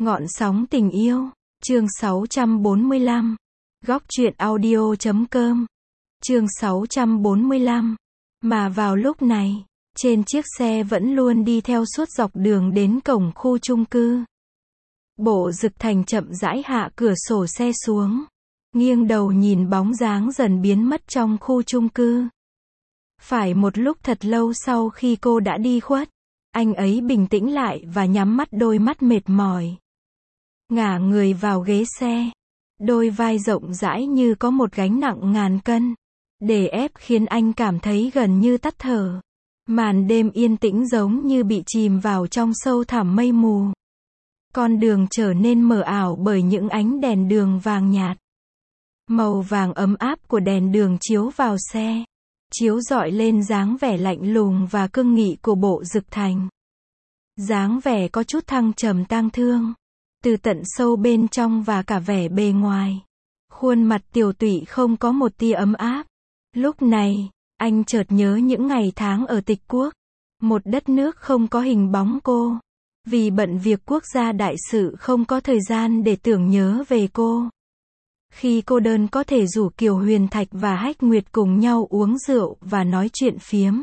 Ngọn sóng tình yêu, chương 645. Góc truyện audio.com. Chương 645. Mà vào lúc này, trên chiếc xe vẫn luôn đi theo suốt dọc đường đến cổng khu chung cư. Bộ Dực Thành chậm rãi hạ cửa sổ xe xuống, nghiêng đầu nhìn bóng dáng dần biến mất trong khu chung cư. Phải một lúc thật lâu sau khi cô đã đi khuất, anh ấy bình tĩnh lại và nhắm mắt, đôi mắt mệt mỏi. Ngả người vào ghế xe, đôi vai rộng rãi như có một gánh nặng ngàn cân, đè ép khiến anh cảm thấy gần như tắt thở. Màn đêm yên tĩnh giống như bị chìm vào trong sâu thẳm mây mù. Con đường trở nên mờ ảo bởi những ánh đèn đường vàng nhạt. Màu vàng ấm áp của đèn đường chiếu vào xe, chiếu rọi lên dáng vẻ lạnh lùng và cương nghị của Bộ Dực Thành. Dáng vẻ có chút thăng trầm tang thương, từ tận sâu bên trong và cả vẻ bề ngoài. Khuôn mặt tiều tụy không có một tia ấm áp. Lúc này, anh chợt nhớ những ngày tháng ở Tịch Quốc. Một đất nước không có hình bóng cô. Vì bận việc quốc gia đại sự không có thời gian để tưởng nhớ về cô. Khi cô đơn có thể rủ Kiều Huyền Thạch và Hách Nguyệt cùng nhau uống rượu và nói chuyện phiếm.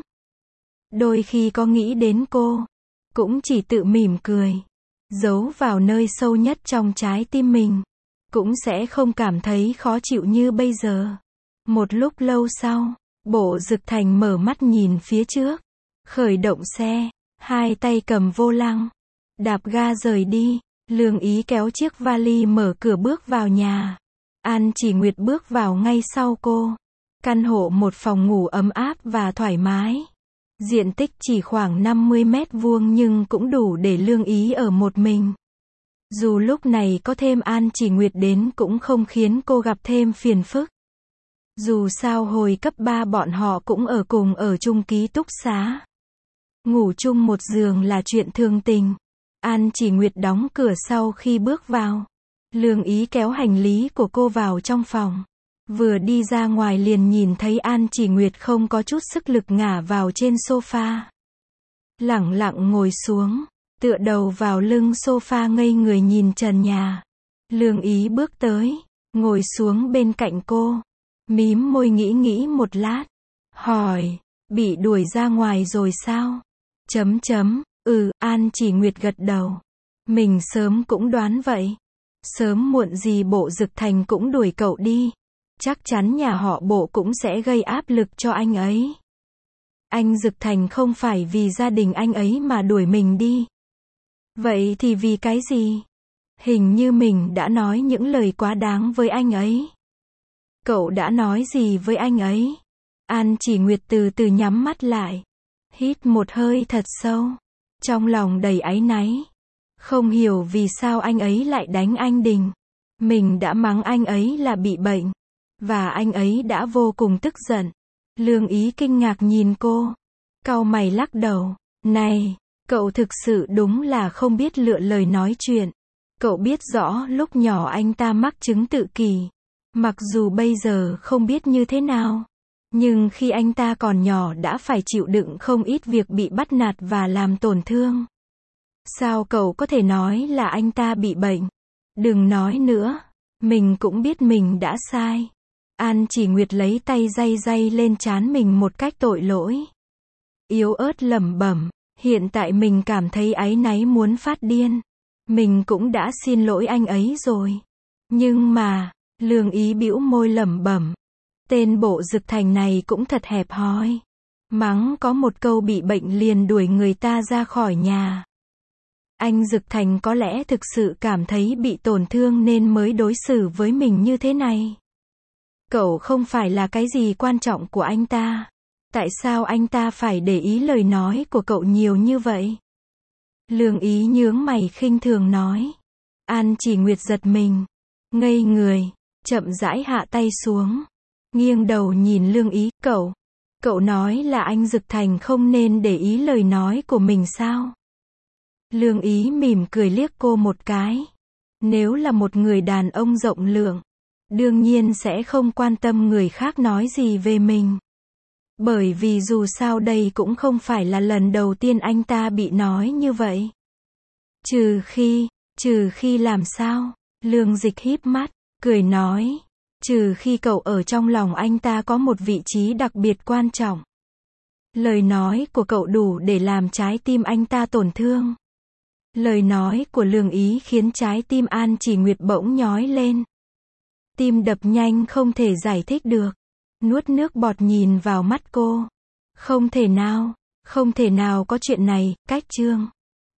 Đôi khi có nghĩ đến cô, cũng chỉ tự mỉm cười, giấu vào nơi sâu nhất trong trái tim mình. Cũng sẽ không cảm thấy khó chịu như bây giờ. Một lúc lâu sau, Bộ Dực Thành mở mắt nhìn phía trước, khởi động xe, hai tay cầm vô lăng, đạp ga rời đi. Lương Ý kéo chiếc vali mở cửa bước vào nhà. An Chỉ Nguyệt bước vào ngay sau cô. Căn hộ một phòng ngủ ấm áp và thoải mái. Diện tích chỉ khoảng 50 mét vuông nhưng cũng đủ để Lương Ý ở một mình. Dù lúc này có thêm An Chỉ Nguyệt đến cũng không khiến cô gặp thêm phiền phức. Dù sao hồi cấp 3 bọn họ cũng ở cùng ở chung ký túc xá. Ngủ chung một giường là chuyện thường tình. An Chỉ Nguyệt đóng cửa sau khi bước vào. Lương Ý kéo hành lý của cô vào trong phòng. Vừa đi ra ngoài liền nhìn thấy An Chỉ Nguyệt không có chút sức lực ngả vào trên sofa. Lẳng lặng ngồi xuống, tựa đầu vào lưng sofa ngây người nhìn trần nhà. Lương Ý bước tới, ngồi xuống bên cạnh cô. Mím môi nghĩ một lát. Hỏi, bị đuổi ra ngoài rồi sao? An Chỉ Nguyệt gật đầu. Mình sớm cũng đoán vậy. Sớm muộn gì Bộ Dực Thành cũng đuổi cậu đi. Chắc chắn nhà họ Bộ cũng sẽ gây áp lực cho anh ấy. Anh Dực Thành không phải vì gia đình anh ấy mà đuổi mình đi. Vậy thì vì cái gì? Hình như mình đã nói những lời quá đáng với anh ấy. Cậu đã nói gì với anh ấy? An Chỉ Nguyệt từ từ nhắm mắt lại. Hít một hơi thật sâu. Trong lòng đầy áy náy. Không hiểu vì sao anh ấy lại đánh anh Đình. Mình đã mắng anh ấy là bị bệnh. Và anh ấy đã vô cùng tức giận. Lương Ý kinh ngạc nhìn cô. Cau mày lắc đầu. Này, cậu thực sự đúng là không biết lựa lời nói chuyện. Cậu biết rõ lúc nhỏ anh ta mắc chứng tự kỷ. Mặc dù bây giờ không biết như thế nào. Nhưng khi anh ta còn nhỏ đã phải chịu đựng không ít việc bị bắt nạt và làm tổn thương. Sao cậu có thể nói là anh ta bị bệnh? Đừng nói nữa. Mình cũng biết mình đã sai. An Chỉ Nguyệt lấy tay day lên trán mình một cách tội lỗi. Yếu ớt lẩm bẩm. Hiện tại mình cảm thấy áy náy muốn phát điên. Mình cũng đã xin lỗi anh ấy rồi. Nhưng mà, Lương Ý bĩu môi lẩm bẩm. Tên Bộ Dực Thành này cũng thật hẹp hòi. Mắng có một câu bị bệnh liền đuổi người ta ra khỏi nhà. Anh Dực Thành có lẽ thực sự cảm thấy bị tổn thương nên mới đối xử với mình như thế này. Cậu không phải là cái gì quan trọng của anh ta. Tại sao anh ta phải để ý lời nói của cậu nhiều như vậy? Lương Ý nhướng mày khinh thường nói. An Chỉ Nguyệt giật mình. Ngây người. Chậm rãi hạ tay xuống. Nghiêng đầu nhìn Lương Ý. Cậu nói là anh Dực Thành không nên để ý lời nói của mình sao? Lương Ý mỉm cười liếc cô một cái. Nếu là một người đàn ông rộng lượng, đương nhiên sẽ không quan tâm người khác nói gì về mình. Bởi vì dù sao đây cũng không phải là lần đầu tiên anh ta bị nói như vậy. Trừ khi làm sao? Lương Dịch híp mắt, cười nói. Trừ khi cậu ở trong lòng anh ta có một vị trí đặc biệt quan trọng. Lời nói của cậu đủ để làm trái tim anh ta tổn thương. Lời nói của Lương Ý khiến trái tim An Chỉ Nguyệt bỗng nhói lên. Tim đập nhanh không thể giải thích được. Nuốt nước bọt nhìn vào mắt cô. Không thể nào có chuyện này, cách Trương